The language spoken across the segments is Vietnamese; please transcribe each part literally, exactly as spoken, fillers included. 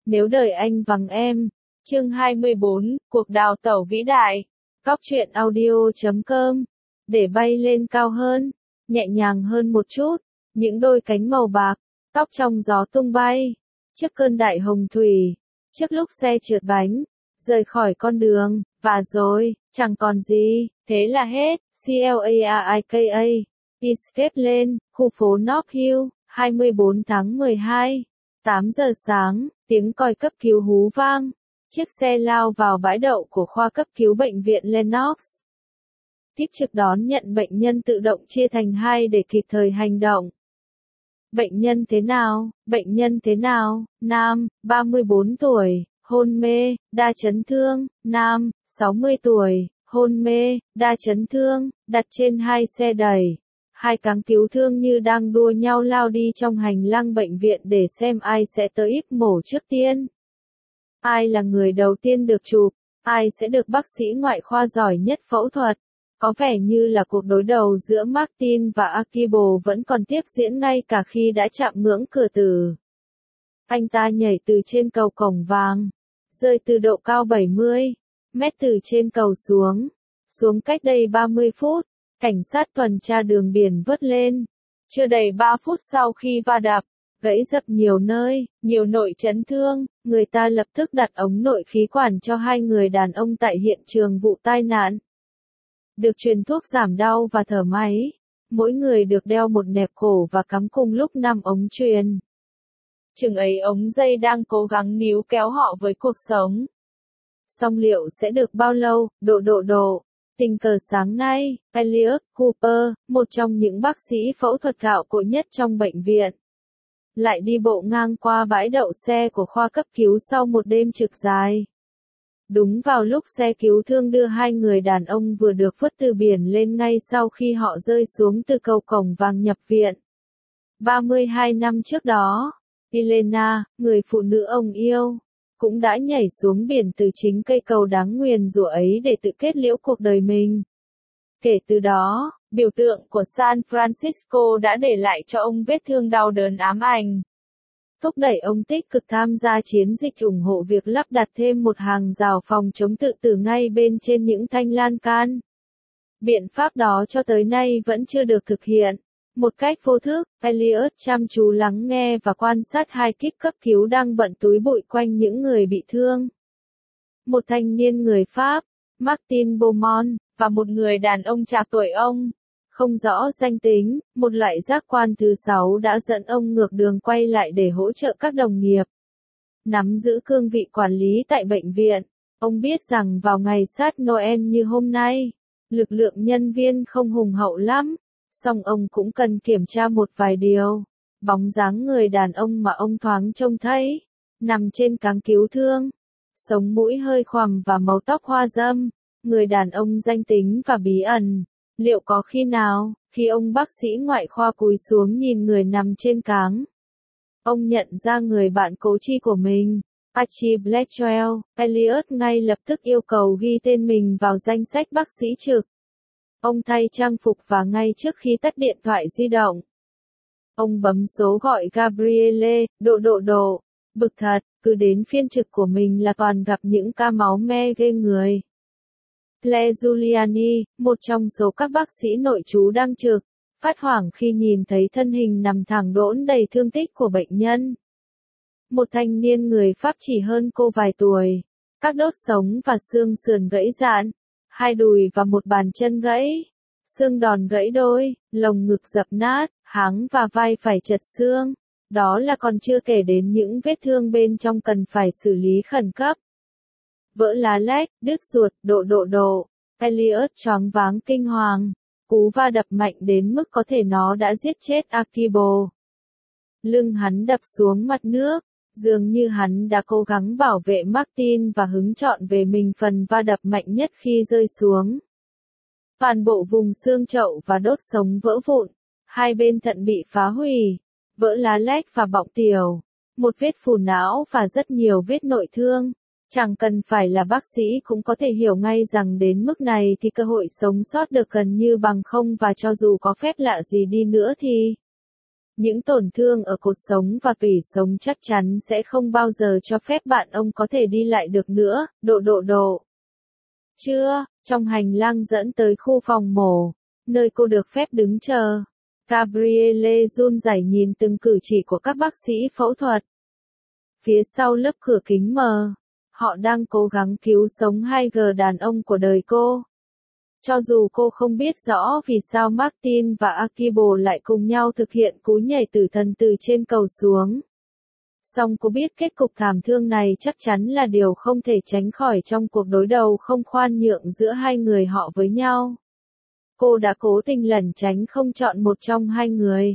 Nếu đời anh vắng em. Chương hai mươi bốn, cuộc đào tẩu vĩ đại. Cóc truyện audio chấm com. Để bay lên cao hơn, nhẹ nhàng hơn một chút, những đôi cánh màu bạc, tóc trong gió tung bay. Trước cơn đại hồng thủy, trước lúc xe trượt bánh, rời khỏi con đường, và rồi, chẳng còn gì, thế là hết. Clarica. Escape lên, khu phố North Hill, hai mươi bốn tháng mười hai, tám giờ sáng, tiếng còi cấp cứu hú vang. Chiếc xe lao vào bãi đậu của khoa cấp cứu bệnh viện Lenox. Kíp trực đón nhận bệnh nhân tự động chia thành hai để kịp thời hành động. Bệnh nhân thế nào? Bệnh nhân thế nào? Nam, ba mươi bốn tuổi, hôn mê, đa chấn thương. Nam, sáu mươi tuổi, hôn mê, đa chấn thương, đặt trên hai xe đẩy. Hai cáng cứu thương như đang đua nhau lao đi trong hành lang bệnh viện để xem ai sẽ tới íp mổ trước tiên. Ai là người đầu tiên được chụp? Ai sẽ được bác sĩ ngoại khoa giỏi nhất phẫu thuật? Có vẻ như là cuộc đối đầu giữa Martin và Akibo vẫn còn tiếp diễn ngay cả khi đã chạm ngưỡng cửa tử. Anh ta nhảy từ trên cầu cổng vàng, rơi từ độ cao bảy mươi mét từ trên cầu xuống, xuống cách đây ba mươi phút, cảnh sát tuần tra đường biển vớt lên. Chưa đầy ba phút sau khi va đập, gãy dập nhiều nơi, nhiều nội chấn thương, người ta lập tức đặt ống nội khí quản cho hai người đàn ông tại hiện trường vụ tai nạn. Được truyền thuốc giảm đau và thở máy, mỗi người được đeo một nẹp cổ và cắm cùng lúc năm ống truyền. Chừng ấy ống dây đang cố gắng níu kéo họ với cuộc sống. Song liệu sẽ được bao lâu? Độ độ độ. Tình cờ sáng nay, Elliot Cooper, một trong những bác sĩ phẫu thuật gạo cội nhất trong bệnh viện, lại đi bộ ngang qua bãi đậu xe của khoa cấp cứu sau một đêm trực dài. Đúng vào lúc xe cứu thương đưa hai người đàn ông vừa được vớt từ biển lên ngay sau khi họ rơi xuống từ cầu cổng vàng nhập viện. ba mươi hai năm trước đó, Elena, người phụ nữ ông yêu, cũng đã nhảy xuống biển từ chính cây cầu đáng nguyền rủa ấy để tự kết liễu cuộc đời mình. Kể từ đó, biểu tượng của San Francisco đã để lại cho ông vết thương đau đớn ám ảnh. Thúc đẩy ông tích cực tham gia chiến dịch ủng hộ việc lắp đặt thêm một hàng rào phòng chống tự tử ngay bên trên những thanh lan can. Biện pháp đó cho tới nay vẫn chưa được thực hiện. Một cách vô thức, Elliot chăm chú lắng nghe và quan sát hai kíp cấp cứu đang bận túi bụi quanh những người bị thương. Một thanh niên người Pháp, Martin Beaumont, và một người đàn ông trạc tuổi ông, không rõ danh tính, một loại giác quan thứ sáu đã dẫn ông ngược đường quay lại để hỗ trợ các đồng nghiệp. Nắm giữ cương vị quản lý tại bệnh viện, ông biết rằng vào ngày sát Noel như hôm nay, lực lượng nhân viên không hùng hậu lắm, song ông cũng cần kiểm tra một vài điều. Bóng dáng người đàn ông mà ông thoáng trông thấy, nằm trên cáng cứu thương, sống mũi hơi khoằm và màu tóc hoa râm, người đàn ông danh tính và bí ẩn. Liệu có khi nào, khi ông bác sĩ ngoại khoa cúi xuống nhìn người nằm trên cáng, ông nhận ra người bạn cố chi của mình, Archie Blackwell, Elliot ngay lập tức yêu cầu ghi tên mình vào danh sách bác sĩ trực. Ông thay trang phục và ngay trước khi tắt điện thoại di động, ông bấm số gọi Gabriele. Độ độ độ, bực thật, cứ đến phiên trực của mình là toàn gặp những ca máu me ghê người. Claire Giuliani, một trong số các bác sĩ nội trú đang trực, phát hoảng khi nhìn thấy thân hình nằm thẳng đỗn đầy thương tích của bệnh nhân. Một thanh niên người Pháp chỉ hơn cô vài tuổi, các đốt sống và xương sườn gãy rạn, hai đùi và một bàn chân gãy, xương đòn gãy đôi, lồng ngực dập nát, háng và vai phải chật xương. Đó là còn chưa kể đến những vết thương bên trong cần phải xử lý khẩn cấp. Vỡ lá lách, đứt ruột, độ độ độ. Elliot choáng váng kinh hoàng. Cú va đập mạnh đến mức có thể nó đã giết chết Akibo. Lưng hắn đập xuống mặt nước, dường như hắn đã cố gắng bảo vệ Martin và hứng trọn về mình phần va đập mạnh nhất khi rơi xuống. Toàn bộ vùng xương chậu và đốt sống vỡ vụn, hai bên thận bị phá hủy, vỡ lá lách và bọng tiểu, một vết phù não và rất nhiều vết nội thương. Chẳng cần phải là bác sĩ cũng có thể hiểu ngay rằng đến mức này thì cơ hội sống sót được gần như bằng không, và cho dù có phép lạ gì đi nữa thì Những tổn thương ở cột sống và tủy sống chắc chắn sẽ không bao giờ cho phép bạn ông có thể đi lại được nữa, độ độ độ. Chưa, trong hành lang dẫn tới khu phòng mổ, nơi cô được phép đứng chờ. Gabrielle run rẩy nhìn từng cử chỉ của các bác sĩ phẫu thuật. Phía sau lớp cửa kính mờ, họ đang cố gắng cứu sống hai gờ đàn ông của đời cô. Cho dù cô không biết rõ vì sao Martin và Akibo lại cùng nhau thực hiện cú nhảy tử thần từ trên cầu xuống. Song cô biết kết cục thảm thương này chắc chắn là điều không thể tránh khỏi trong cuộc đối đầu không khoan nhượng giữa hai người họ với nhau. Cô đã cố tình lẩn tránh không chọn một trong hai người.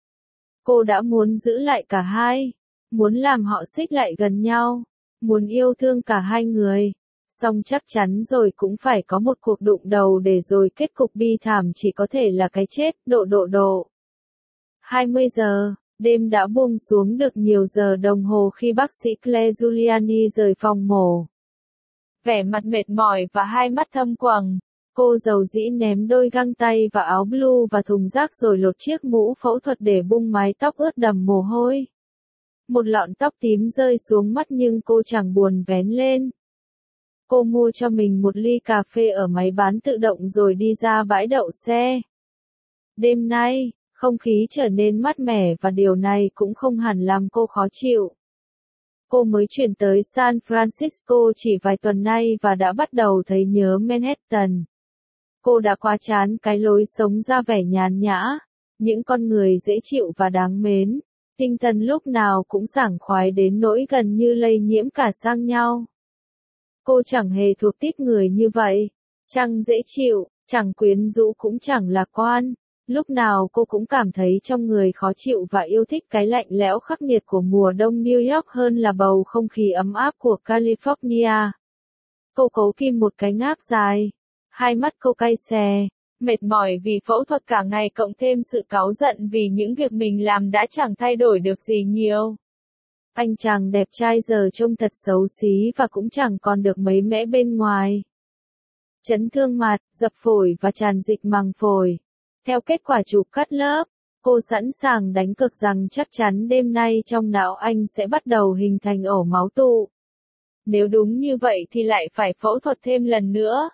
Cô đã muốn giữ lại cả hai, muốn làm họ xích lại gần nhau, muốn yêu thương cả hai người. Song chắc chắn rồi cũng phải có một cuộc đụng đầu để rồi kết cục bi thảm chỉ có thể là cái chết, độ độ độ. hai mươi giờ, đêm đã buông xuống được nhiều giờ đồng hồ khi bác sĩ Claire Giuliani rời phòng mổ. Vẻ mặt mệt mỏi và hai mắt thâm quầng, cô dầu dĩ ném đôi găng tay và áo blue vào thùng rác rồi lột chiếc mũ phẫu thuật để bung mái tóc ướt đầm mồ hôi. Một lọn tóc tím rơi xuống mắt nhưng cô chẳng buồn vén lên. Cô mua cho mình một ly cà phê ở máy bán tự động rồi đi ra bãi đậu xe. Đêm nay, không khí trở nên mát mẻ và điều này cũng không hẳn làm cô khó chịu. Cô mới chuyển tới San Francisco chỉ vài tuần nay và đã bắt đầu thấy nhớ Manhattan. Cô đã quá chán cái lối sống ra vẻ nhàn nhã, những con người dễ chịu và đáng mến, tinh thần lúc nào cũng sảng khoái đến nỗi gần như lây nhiễm cả sang nhau. Cô chẳng hề thuộc tiếp người như vậy, chẳng dễ chịu, chẳng quyến rũ cũng chẳng lạc quan. Lúc nào cô cũng cảm thấy trong người khó chịu và yêu thích cái lạnh lẽo khắc nghiệt của mùa đông New York hơn là bầu không khí ấm áp của California. Cô cố kìm một cái ngáp dài. Hai mắt cô cay xè, mệt mỏi vì phẫu thuật cả ngày cộng thêm sự cáu giận vì những việc mình làm đã chẳng thay đổi được gì nhiều. Anh chàng đẹp trai giờ trông thật xấu xí và cũng chẳng còn được mấy mẽ bên ngoài. Chấn thương mặt, dập phổi và tràn dịch màng phổi. Theo kết quả chụp cắt lớp, cô sẵn sàng đánh cược rằng chắc chắn đêm nay trong não anh sẽ bắt đầu hình thành ổ máu tụ. Nếu đúng như vậy thì lại phải phẫu thuật thêm lần nữa.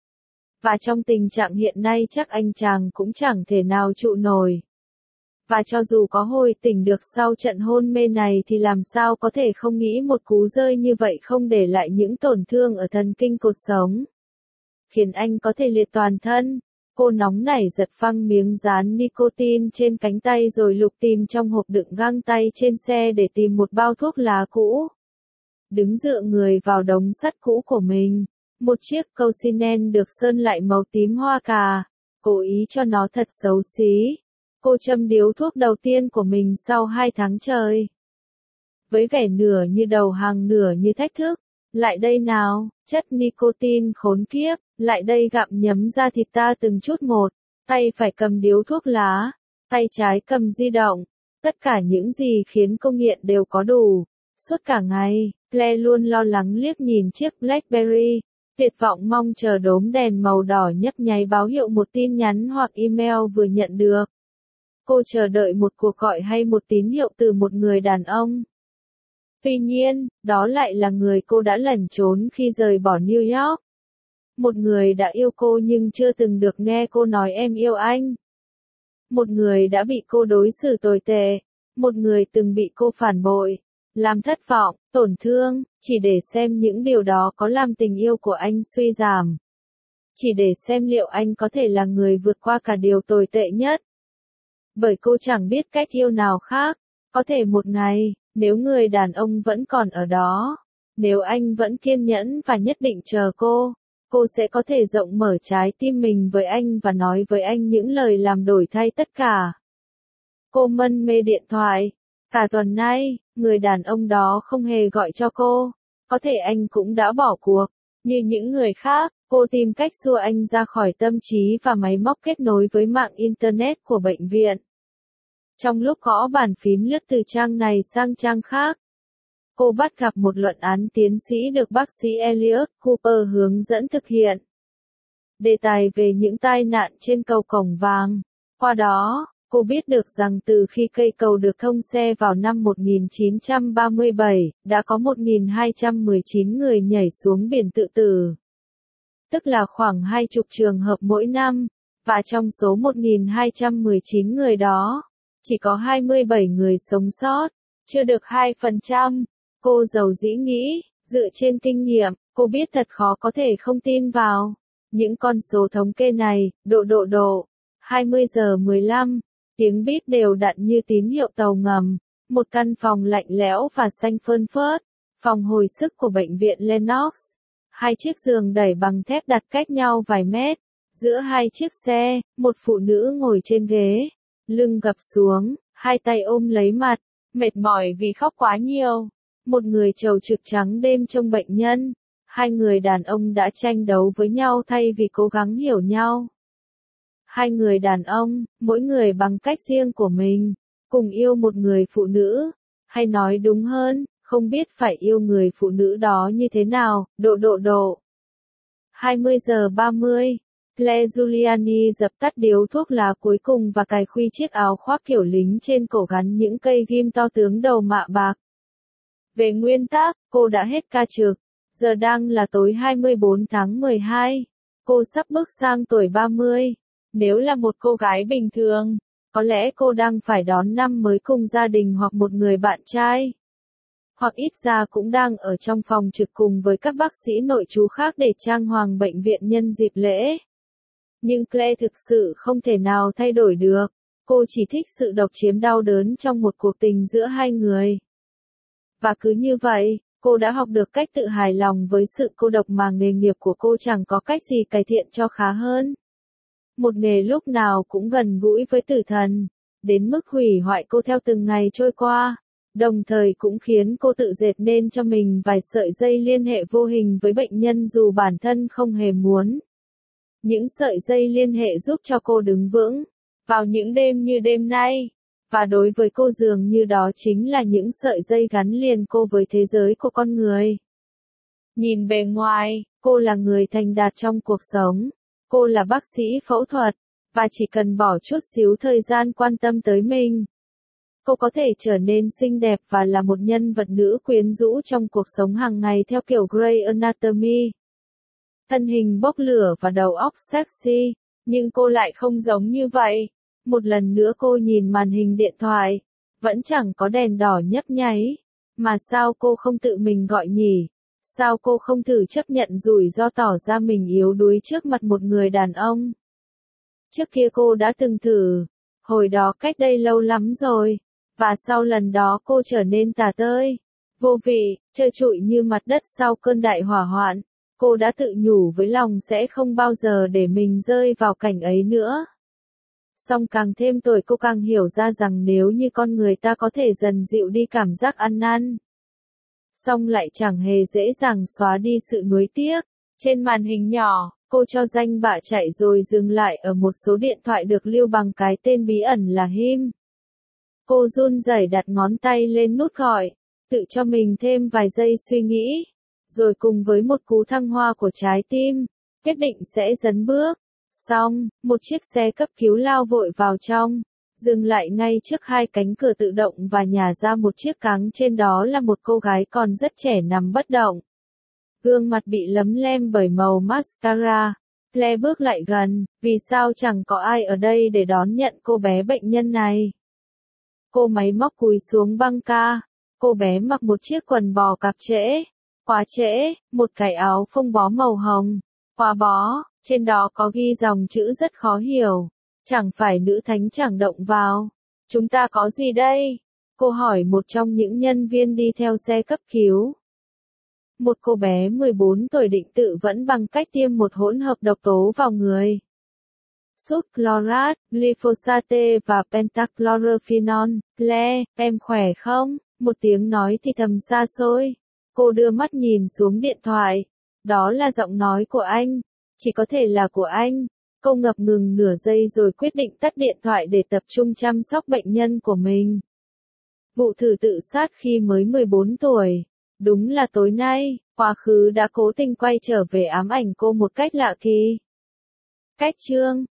Và trong tình trạng hiện nay chắc anh chàng cũng chẳng thể nào trụ nổi. Và cho dù có hồi tỉnh được sau trận hôn mê này thì làm sao có thể không nghĩ một cú rơi như vậy không để lại những tổn thương ở thần kinh cột sống. Khiến anh có thể liệt toàn thân. Cô nóng nảy giật phăng miếng dán nicotine trên cánh tay rồi lục tìm trong hộp đựng găng tay trên xe để tìm một bao thuốc lá cũ. Đứng dựa người vào đống sắt cũ của mình. Một chiếc câu xinen được sơn lại màu tím hoa cà. Cố ý cho nó thật xấu xí. Cô châm điếu thuốc đầu tiên của mình sau hai tháng trời. Với vẻ nửa như đầu hàng nửa như thách thức. Lại đây nào, chất nicotine khốn kiếp, lại đây gặm nhấm ra thịt ta từng chút một. Tay phải cầm điếu thuốc lá, tay trái cầm di động. Tất cả những gì khiến cô nghiện đều có đủ. Suốt cả ngày, Claire luôn lo lắng liếc nhìn chiếc BlackBerry. Tuyệt vọng mong chờ đốm đèn màu đỏ nhấp nháy báo hiệu một tin nhắn hoặc email vừa nhận được. Cô chờ đợi một cuộc gọi hay một tín hiệu từ một người đàn ông. Tuy nhiên, đó lại là người cô đã lẩn trốn khi rời bỏ New York. Một người đã yêu cô nhưng chưa từng được nghe cô nói em yêu anh. Một người đã bị cô đối xử tồi tệ. Một người từng bị cô phản bội, làm thất vọng, tổn thương, chỉ để xem những điều đó có làm tình yêu của anh suy giảm. Chỉ để xem liệu anh có thể là người vượt qua cả điều tồi tệ nhất. Bởi cô chẳng biết cách yêu nào khác. Có thể một ngày, nếu người đàn ông vẫn còn ở đó, nếu anh vẫn kiên nhẫn và nhất định chờ cô, cô sẽ có thể rộng mở trái tim mình với anh và nói với anh những lời làm đổi thay tất cả. Cô mân mê điện thoại. Cả tuần nay, người đàn ông đó không hề gọi cho cô. Có thể anh cũng đã bỏ cuộc. Như những người khác, cô tìm cách xua anh ra khỏi tâm trí và máy móc kết nối với mạng Internet của bệnh viện. Trong lúc gõ bàn phím lướt từ trang này sang trang khác, cô bắt gặp một luận án tiến sĩ được bác sĩ Elliot Cooper hướng dẫn thực hiện. Đề tài về những tai nạn trên cầu Cổng Vàng. Qua đó, Cô biết được rằng từ khi cây cầu được thông xe vào năm một nghìn chín trăm ba mươi bảy, đã có một nghìn hai trăm mười chín người nhảy xuống biển tự tử. Tức là khoảng hai chục trường hợp mỗi năm, và trong số một nghìn hai trăm mười chín người đó, chỉ có hai mươi bảy người sống sót, chưa được hai phần trăm. Cô dầu dĩ nghĩ, dựa trên kinh nghiệm, cô biết thật khó có thể không tin vào những con số thống kê này. Độ độ độ, hai mươi giờ mười lăm, tiếng bíp đều đặn như tín hiệu tàu ngầm, một căn phòng lạnh lẽo và xanh phơn phớt, phòng hồi sức của bệnh viện Lenox. Hai chiếc giường đẩy bằng thép đặt cách nhau vài mét. Giữa hai chiếc xe, một phụ nữ ngồi trên ghế, lưng gập xuống, hai tay ôm lấy mặt, mệt mỏi vì khóc quá nhiều. Một người trầu trực trắng đêm trông bệnh nhân. Hai người đàn ông đã tranh đấu với nhau thay vì cố gắng hiểu nhau. Hai người đàn ông, mỗi người bằng cách riêng của mình, cùng yêu một người phụ nữ, hay nói đúng hơn, không biết phải yêu người phụ nữ đó như thế nào. Độ độ độ. hai mươi giờ ba mươi, Claire Giuliani dập tắt điếu thuốc lá cuối cùng và cài khuy chiếc áo khoác kiểu lính trên cổ gắn những cây ghim to tướng đầu mạ bạc. Về nguyên tắc, cô đã hết ca trực. Giờ đang là tối hai mươi bốn tháng mười hai. Cô sắp bước sang tuổi ba mươi. Nếu là một cô gái bình thường, có lẽ cô đang phải đón năm mới cùng gia đình hoặc một người bạn trai. Hoặc ít ra cũng đang ở trong phòng trực cùng với các bác sĩ nội trú khác để trang hoàng bệnh viện nhân dịp lễ. Nhưng Claire thực sự không thể nào thay đổi được. Cô chỉ thích sự độc chiếm đau đớn trong một cuộc tình giữa hai người. Và cứ như vậy, cô đã học được cách tự hài lòng với sự cô độc mà nghề nghiệp của cô chẳng có cách gì cải thiện cho khá hơn. Một nghề lúc nào cũng gần gũi với tử thần, đến mức hủy hoại cô theo từng ngày trôi qua, đồng thời cũng khiến cô tự dệt nên cho mình vài sợi dây liên hệ vô hình với bệnh nhân dù bản thân không hề muốn. Những sợi dây liên hệ giúp cho cô đứng vững vào những đêm như đêm nay. Và đối với cô dường như đó chính là những sợi dây gắn liền cô với thế giới của con người. Nhìn bề ngoài, cô là người thành đạt trong cuộc sống. Cô là bác sĩ phẫu thuật, và chỉ cần bỏ chút xíu thời gian quan tâm tới mình, cô có thể trở nên xinh đẹp và là một nhân vật nữ quyến rũ trong cuộc sống hàng ngày theo kiểu Grey Anatomy. Thân hình bốc lửa và đầu óc sexy, nhưng cô lại không giống như vậy. Một lần nữa cô nhìn màn hình điện thoại, vẫn chẳng có đèn đỏ nhấp nháy. Mà sao cô không tự mình gọi nhỉ? Sao cô không thử chấp nhận rủi ro tỏ ra mình yếu đuối trước mặt một người đàn ông? Trước kia cô đã từng thử, hồi đó cách đây lâu lắm rồi, và sau lần đó cô trở nên tả tơi, vô vị, trơ trụi như mặt đất sau cơn đại hỏa hoạn. Cô đã tự nhủ với lòng sẽ không bao giờ để mình rơi vào cảnh ấy nữa. Song càng thêm tuổi cô càng hiểu ra rằng nếu như con người ta có thể dần dịu đi cảm giác ăn năn, song lại chẳng hề dễ dàng xóa đi sự nuối tiếc. Trên màn hình nhỏ, cô cho danh bạ chạy rồi dừng lại ở một số điện thoại được lưu bằng cái tên bí ẩn là Him. Cô run rẩy đặt ngón tay lên nút gọi, tự cho mình thêm vài giây suy nghĩ, rồi cùng với một cú thăng hoa của trái tim, quyết định sẽ dấn bước. Xong, một chiếc xe cấp cứu lao vội vào trong, dừng lại ngay trước hai cánh cửa tự động và nhả ra một chiếc cáng, trên đó là một cô gái còn rất trẻ nằm bất động. Gương mặt bị lấm lem bởi màu mascara. Claire bước lại gần, vì sao chẳng có ai ở đây để đón nhận cô bé bệnh nhân này. Cô máy móc cúi xuống băng ca. Cô bé mặc một chiếc quần bò cạp trễ, quá trễ, một cái áo phông bó màu hồng, quá bó, trên đó có ghi dòng chữ rất khó hiểu. Chẳng phải nữ thánh chẳng động vào. Chúng ta có gì đây? Cô hỏi một trong những nhân viên đi theo xe cấp cứu. Một cô bé mười bốn tuổi định tự vẫn bằng cách tiêm một hỗn hợp độc tố vào người. Sút chlorat, glyphosate và pentachlorophenol. Claire, em khỏe không? Một tiếng nói thì thầm xa xôi. Cô đưa mắt nhìn xuống điện thoại. Đó là giọng nói của anh. Chỉ có thể là của anh. Cô ngập ngừng nửa giây rồi quyết định tắt điện thoại để tập trung chăm sóc bệnh nhân của mình. Vụ thử tự sát khi mới mười bốn tuổi. Đúng là tối nay, quá khứ đã cố tình quay trở về ám ảnh cô một cách lạ kỳ. Cách chương